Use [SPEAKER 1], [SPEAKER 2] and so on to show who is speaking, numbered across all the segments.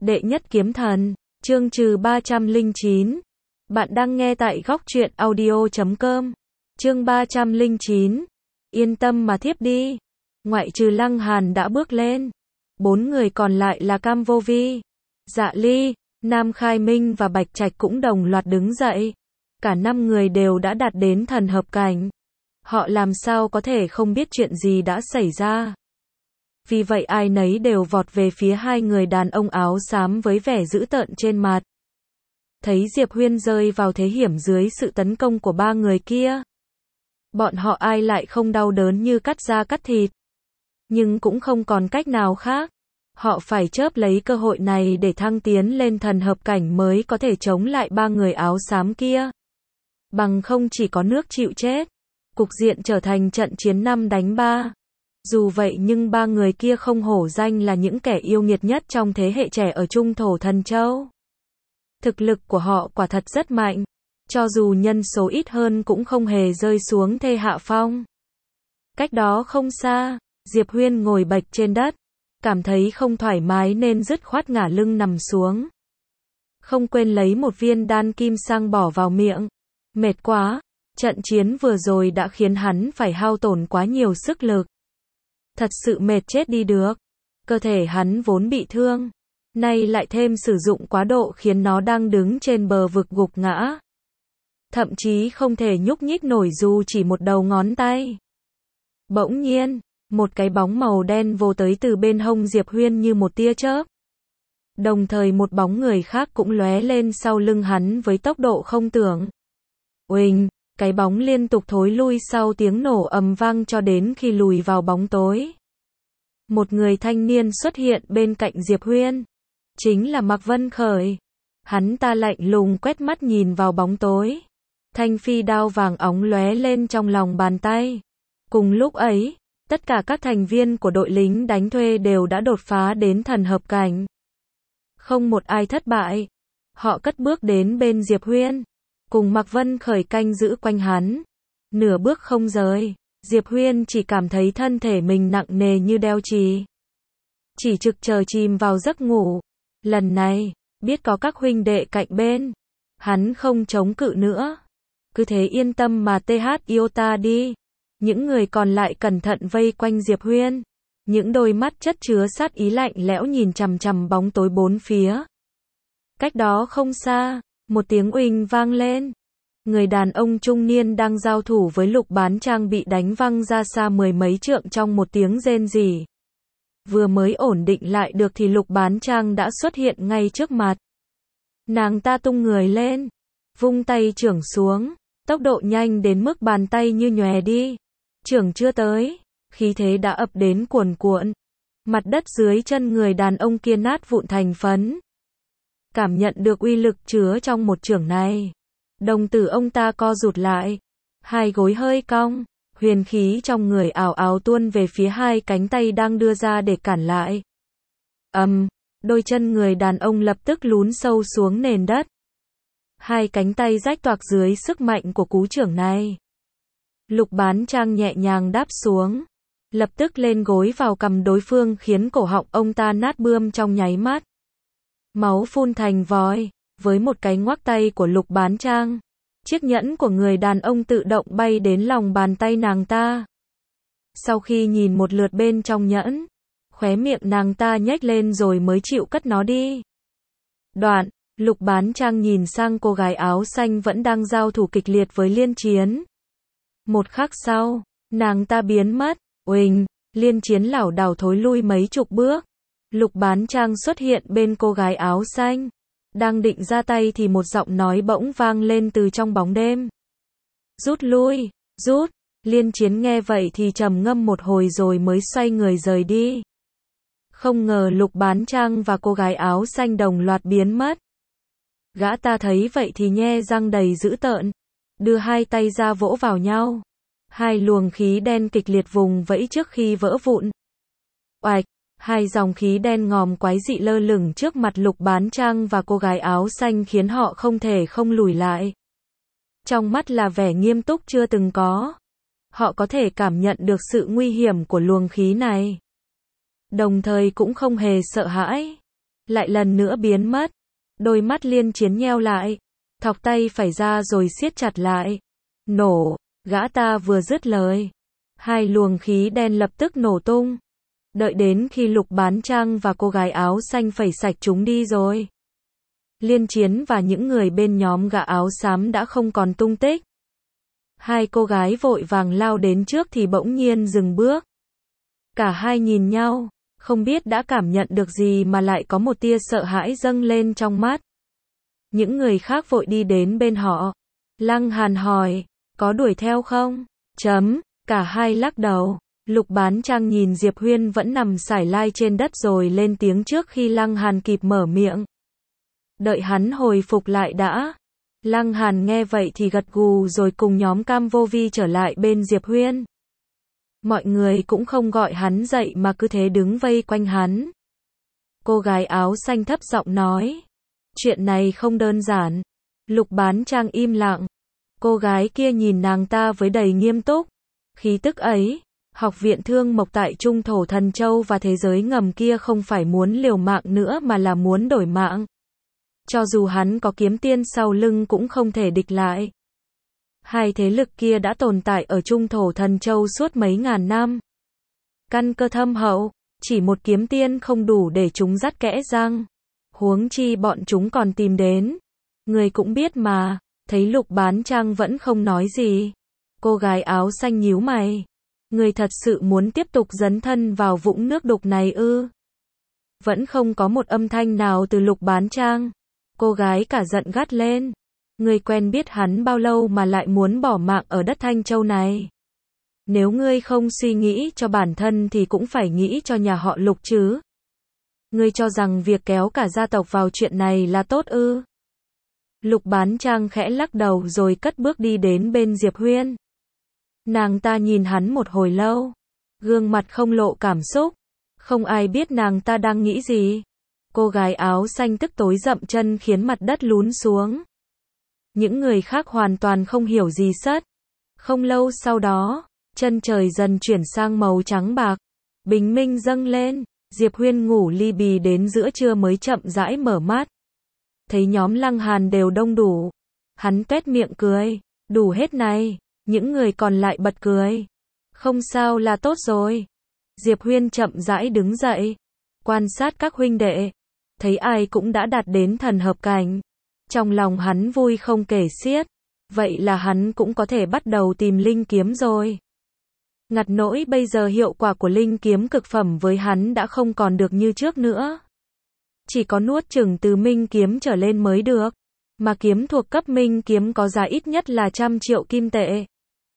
[SPEAKER 1] Đệ nhất kiếm thần, chương trừ 309. Bạn đang nghe tại góc truyện audio.com. Chương 309. Yên tâm mà thiếp đi. Ngoại trừ Lăng Hàn đã bước lên. 4 người còn lại là Cam Vô Vi, Dạ Ly, Nam Khai Minh và Bạch Trạch cũng đồng loạt đứng dậy. Cả 5 người đều đã đạt đến thần hợp cảnh. Họ làm sao có thể không biết chuyện gì đã xảy ra. Vì vậy ai nấy đều vọt về phía hai người đàn ông áo xám với vẻ dữ tợn trên mặt. Thấy Diệp Huyên rơi vào thế hiểm dưới sự tấn công của 3 người kia. Bọn họ ai lại không đau đớn như cắt da cắt thịt. Nhưng cũng không còn cách nào khác. Họ phải chớp lấy cơ hội này để thăng tiến lên thần hợp cảnh mới có thể chống lại 3 người áo xám kia. Bằng không chỉ có nước chịu chết. Cục diện trở thành trận chiến 5 đánh 3. Dù vậy nhưng 3 người kia không hổ danh là những kẻ yêu nghiệt nhất trong thế hệ trẻ ở Trung Thổ Thần Châu. Thực lực của họ quả thật rất mạnh. Cho dù nhân số ít hơn cũng không hề rơi xuống thế hạ phong. Cách đó không xa, Diệp Huyên ngồi bệt trên đất. Cảm thấy không thoải mái nên dứt khoát ngả lưng nằm xuống. Không quên lấy một viên đan kim sang bỏ vào miệng. Mệt quá, trận chiến vừa rồi đã khiến hắn phải hao tổn quá nhiều sức lực. Thật sự mệt chết đi được. Cơ thể hắn vốn bị thương. Nay lại thêm sử dụng quá độ khiến nó đang đứng trên bờ vực gục ngã. Thậm chí không thể nhúc nhích nổi dù chỉ một đầu ngón tay. Bỗng nhiên, một cái bóng màu đen vồ tới từ bên hông Diệp Huyên như một tia chớp. Đồng thời một bóng người khác cũng lóe lên sau lưng hắn với tốc độ không tưởng. Uỳnh, cái bóng liên tục thối lui sau tiếng nổ ầm vang cho đến khi lùi vào bóng tối. Một người thanh niên xuất hiện bên cạnh Diệp Huyên. Chính là Mạc Vân Khởi. Hắn ta lạnh lùng quét mắt nhìn vào bóng tối. Thanh phi đao vàng óng lóe lên trong lòng bàn tay. Cùng lúc ấy, tất cả các thành viên của đội lính đánh thuê đều đã đột phá đến thần hợp cảnh. Không một ai thất bại. Họ cất bước đến bên Diệp Huyên. Cùng Mạc Vân Khởi canh giữ quanh hắn. Nửa bước không rời. Diệp Huyên chỉ cảm thấy thân thể mình nặng nề như đeo chì. Chỉ trực chờ chìm vào giấc ngủ. Lần này, biết có các huynh đệ cạnh bên. Hắn không chống cự nữa. Cứ thế yên tâm mà TH yêu ta đi. Những người còn lại cẩn thận vây quanh Diệp Huyên. Những đôi mắt chất chứa sát ý lạnh lẽo nhìn chằm chằm bóng tối bốn phía. Cách đó không xa, một tiếng uỳnh vang lên. Người đàn ông trung niên đang giao thủ với Lục Bán Trang bị đánh văng ra xa 10 mấy trượng trong một tiếng rên rỉ. Vừa mới ổn định lại được thì Lục Bán Trang đã xuất hiện ngay trước mặt. Nàng ta tung người lên, vung tay chưởng xuống, tốc độ nhanh đến mức bàn tay như nhòe đi. Chưởng chưa tới, khí thế đã ập đến cuồn cuộn. Mặt đất dưới chân người đàn ông kia nát vụn thành phấn. Cảm nhận được uy lực chứa trong một chưởng này. Đồng tử ông ta co rụt lại. Hai gối hơi cong. Huyền khí trong người ảo ảo tuôn về phía hai cánh tay đang đưa ra để cản lại. Đôi chân người đàn ông lập tức lún sâu xuống nền đất. Hai cánh tay rách toạc dưới sức mạnh của cú chưởng này. Lục Bán Trang nhẹ nhàng đáp xuống. Lập tức lên gối vào cằm đối phương khiến cổ họng ông ta nát bươm trong nháy mắt. Máu phun thành vòi. Với một cái ngoắc tay của Lục Bán Trang, chiếc nhẫn của người đàn ông tự động bay đến lòng bàn tay nàng ta. Sau khi nhìn một lượt bên trong nhẫn, khóe miệng nàng ta nhếch lên rồi mới chịu cất nó đi. Đoạn, Lục Bán Trang nhìn sang cô gái áo xanh vẫn đang giao thủ kịch liệt với Liên Chiến. Một khắc sau, nàng ta biến mất. Uỳnh, Liên Chiến lảo đảo thối lui mấy chục bước. Lục Bán Trang xuất hiện bên cô gái áo xanh. Đang định ra tay thì một giọng nói bỗng vang lên từ trong bóng đêm. Rút lui, rút. Liên Chiến nghe vậy thì trầm ngâm một hồi rồi mới xoay người rời đi. Không ngờ Lục Bán Trang và cô gái áo xanh đồng loạt biến mất. Gã ta thấy vậy thì nhe răng đầy dữ tợn. Đưa hai tay ra vỗ vào nhau. Hai luồng khí đen kịch liệt vùng vẫy trước khi vỡ vụn. Oạch. Hai dòng khí đen ngòm quái dị lơ lửng trước mặt Lục Bán Trang và cô gái áo xanh khiến họ không thể không lùi lại. Trong mắt là vẻ nghiêm túc chưa từng có. Họ có thể cảm nhận được sự nguy hiểm của luồng khí này. Đồng thời cũng không hề sợ hãi. lại lần nữa biến mất. Đôi mắt Liên Chiến nheo lại, thọc tay phải ra rồi siết chặt lại. Nổ, gã ta vừa dứt lời, hai luồng khí đen lập tức nổ tung. Đợi đến khi Lục Bán Trang và cô gái áo xanh phẩy sạch chúng đi rồi, Liên Chiến và những người bên nhóm gã áo xám đã không còn tung tích. Hai cô gái vội vàng lao đến trước thì bỗng nhiên dừng bước. Cả hai nhìn nhau, không biết đã cảm nhận được gì mà lại có một tia sợ hãi dâng lên trong mắt. Những người khác vội đi đến bên họ. Lăng Hàn hỏi, có đuổi theo không? Cả hai lắc đầu. Lục Bán Trang nhìn Diệp Huyên vẫn nằm sải lai trên đất rồi lên tiếng trước khi Lăng Hàn kịp mở miệng. Đợi hắn hồi phục lại đã. Lăng Hàn nghe vậy thì gật gù rồi cùng nhóm Cam Vô Vi trở lại bên Diệp Huyên. Mọi người cũng không gọi hắn dậy mà cứ thế đứng vây quanh hắn. Cô gái áo xanh thấp giọng nói, chuyện này không đơn giản. Lục Bán Trang im lặng. Cô gái kia nhìn nàng ta với đầy nghiêm túc. Khí tức ấy, Học viện Thương Mộc tại Trung Thổ Thần Châu và thế giới ngầm kia không phải muốn liều mạng nữa mà là muốn đổi mạng. Cho dù hắn có kiếm tiên sau lưng cũng không thể địch lại. Hai thế lực kia đã tồn tại ở Trung Thổ Thần Châu suốt mấy ngàn năm. Căn cơ thâm hậu, chỉ một kiếm tiên không đủ để chúng dắt kẽ răng. Huống chi bọn chúng còn tìm đến. Người cũng biết mà, thấy Lục Bán Trang vẫn không nói gì. Cô gái áo xanh nhíu mày. Người thật sự muốn tiếp tục dấn thân vào vũng nước đục này ư? Vẫn không có một âm thanh nào từ Lục Bán Trang. Cô gái cả giận gắt lên. Ngươi quen biết hắn bao lâu mà lại muốn bỏ mạng ở đất Thanh Châu này? Nếu ngươi không suy nghĩ cho bản thân thì cũng phải nghĩ cho nhà họ Lục chứ. Ngươi cho rằng việc kéo cả gia tộc vào chuyện này là tốt ư? Lục Bán Trang khẽ lắc đầu rồi cất bước đi đến bên Diệp Huyên. Nàng ta nhìn hắn một hồi lâu, gương mặt không lộ cảm xúc. Không ai biết nàng ta đang nghĩ gì. Cô gái áo xanh tức tối dậm chân khiến mặt đất lún xuống. Những người khác hoàn toàn không hiểu gì sất. Không lâu sau đó, chân trời dần chuyển sang màu trắng bạc. Bình minh dâng lên, Diệp Huyên ngủ li bì đến giữa trưa mới chậm rãi mở mắt. Thấy nhóm Lăng Hàn đều đông đủ. Hắn tuét miệng cười, đủ hết này. Những người còn lại bật cười. Không sao là tốt rồi. Diệp Huyên chậm rãi đứng dậy, quan sát các huynh đệ. Thấy ai cũng đã đạt đến thần hợp cảnh. Trong lòng hắn vui không kể xiết. Vậy là hắn cũng có thể bắt đầu tìm linh kiếm rồi. Ngặt nỗi bây giờ hiệu quả của linh kiếm cực phẩm với hắn đã không còn được như trước nữa. Chỉ có nuốt chửng từ minh kiếm trở lên mới được. Mà kiếm thuộc cấp minh kiếm có giá ít nhất là 100 triệu kim tệ.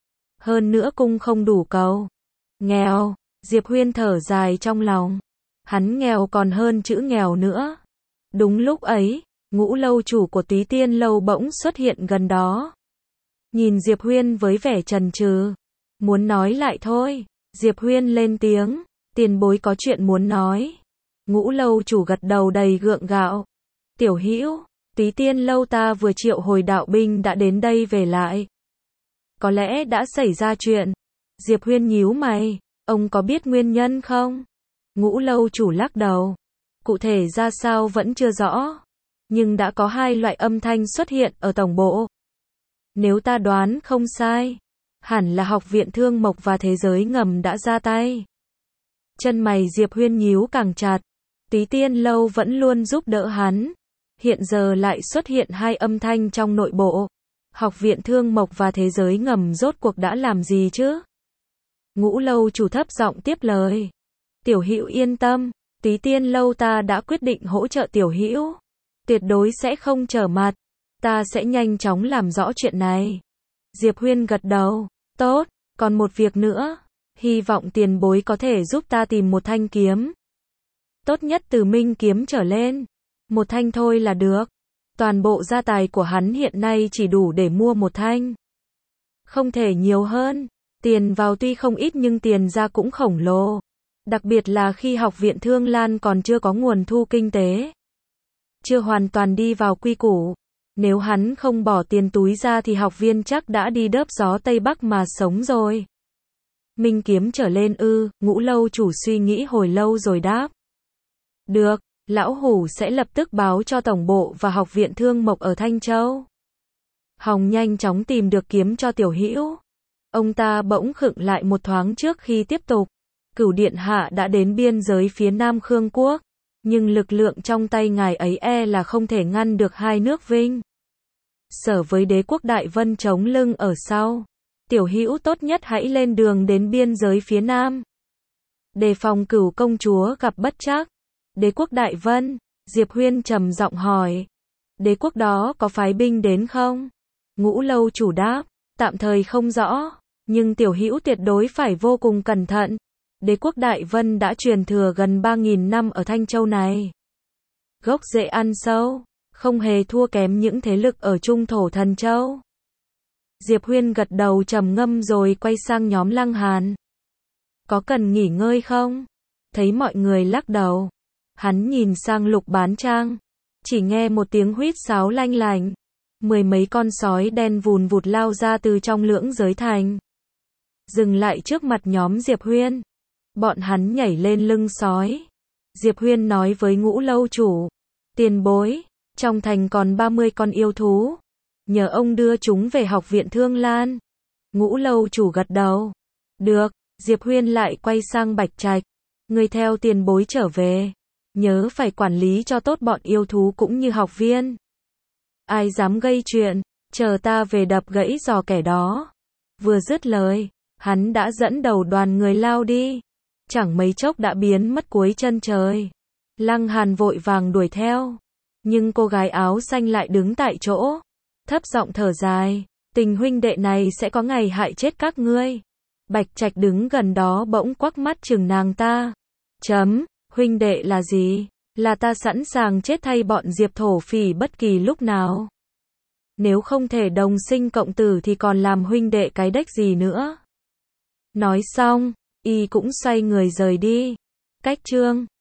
[SPEAKER 1] Hơn nữa cung không đủ cầu. Nghèo, Diệp Huyên thở dài trong lòng. Hắn nghèo còn hơn chữ nghèo nữa. Đúng lúc ấy, Ngũ lâu chủ của Túy Tiên lâu bỗng xuất hiện gần đó. Nhìn Diệp Huyên với vẻ chần chừ. Muốn nói lại thôi. Diệp Huyên lên tiếng. Tiền bối có chuyện muốn nói. Ngũ lâu chủ gật đầu đầy gượng gạo. Tiểu Hữu, Túy Tiên lâu ta vừa triệu hồi đạo binh đã đến đây về lại. Có lẽ đã xảy ra chuyện. Diệp Huyên nhíu mày. Ông có biết nguyên nhân không? Ngũ lâu chủ lắc đầu. Cụ thể ra sao vẫn chưa rõ. Nhưng đã có hai loại âm thanh xuất hiện ở tổng bộ. Nếu ta đoán không sai, hẳn là Học viện Thương Mộc và thế giới ngầm đã ra tay. Chân mày Diệp Huyên nhíu càng chặt. Túy Tiên lâu vẫn luôn giúp đỡ hắn. Hiện giờ lại xuất hiện hai âm thanh trong nội bộ. Học viện Thương Mộc và thế giới ngầm rốt cuộc đã làm gì chứ? Ngũ lâu chủ thấp giọng tiếp lời. Tiểu Hữu yên tâm, Túy Tiên lâu ta đã quyết định hỗ trợ Tiểu Hữu. Tuyệt đối sẽ không trở mặt. Ta sẽ nhanh chóng làm rõ chuyện này. Diệp Huyên gật đầu. Tốt, còn một việc nữa. Hy vọng tiền bối có thể giúp ta tìm một thanh kiếm. Tốt nhất từ minh kiếm trở lên. Một thanh thôi là được. Toàn bộ gia tài của hắn hiện nay chỉ đủ để mua một thanh. Không thể nhiều hơn. Tiền vào tuy không ít nhưng tiền ra cũng khổng lồ. Đặc biệt là khi Học viện Thương Lan còn chưa có nguồn thu kinh tế. Chưa hoàn toàn đi vào quy củ. Nếu hắn không bỏ tiền túi ra thì học viên chắc đã đi đớp gió Tây Bắc mà sống rồi. Minh kiếm trở lên ư? Ngũ lâu chủ suy nghĩ hồi lâu rồi đáp. Được, Lão Hủ sẽ lập tức báo cho tổng bộ và học viện Thương Mộc ở Thanh Châu. Hòng nhanh chóng tìm được kiếm cho Tiểu Hữu. Ông ta bỗng khựng lại một thoáng trước khi tiếp tục. Cửu điện hạ đã đến biên giới phía Nam Khương quốc, nhưng lực lượng trong tay ngài ấy là không thể ngăn được hai nước Vinh Sở với đế quốc Đại Vân chống lưng ở sau. Tiểu Hữu tốt nhất hãy lên đường đến biên giới phía Nam, đề phòng Cửu công chúa gặp bất trắc. Đế quốc Đại Vân, Diệp Huyên trầm giọng hỏi. Đế quốc đó có phái binh đến không? Ngũ Lâu chủ đáp, tạm thời không rõ, nhưng Tiểu Hữu tuyệt đối phải vô cùng cẩn thận. Đế quốc Đại Vân đã truyền thừa gần 3.000 năm ở Thanh Châu này. Gốc rễ ăn sâu, không hề thua kém những thế lực ở Trung Thổ Thần Châu. Diệp Huyên gật đầu trầm ngâm rồi quay sang nhóm Lăng Hàn. Có cần nghỉ ngơi không? Thấy mọi người lắc đầu, hắn nhìn sang Lục Bán Trang. Chỉ nghe một tiếng huýt sáo lanh lành. 10 mấy con sói đen vùn vụt lao ra từ trong lưỡng giới thành, dừng lại trước mặt nhóm Diệp Huyên. Bọn hắn nhảy lên lưng sói. Diệp Huyên nói với Ngũ Lâu chủ, tiền bối, trong thành còn 30 con yêu thú, nhờ ông đưa chúng về học viện Thương Lan. Ngũ Lâu chủ gật đầu. Được. Diệp Huyên lại quay sang Bạch Trạch. Người theo tiền bối trở về, nhớ phải quản lý cho tốt bọn yêu thú cũng như học viên. Ai dám gây chuyện, chờ ta về đập gãy giò kẻ đó. Vừa dứt lời, hắn đã dẫn đầu đoàn người lao đi. Chẳng mấy chốc đã biến mất cuối chân trời. Lăng Hàn vội vàng đuổi theo, nhưng cô gái áo xanh lại đứng tại chỗ, thấp giọng thở dài, tình huynh đệ này sẽ có ngày hại chết các ngươi. Bạch Trạch đứng gần đó bỗng quắc mắt chừng nàng ta. Huynh đệ là gì? Là ta sẵn sàng chết thay bọn Diệp thổ phỉ bất kỳ lúc nào. Nếu không thể đồng sinh cộng tử thì còn làm huynh đệ cái đếch gì nữa. Nói xong, y cũng xoay người rời đi. Cách chương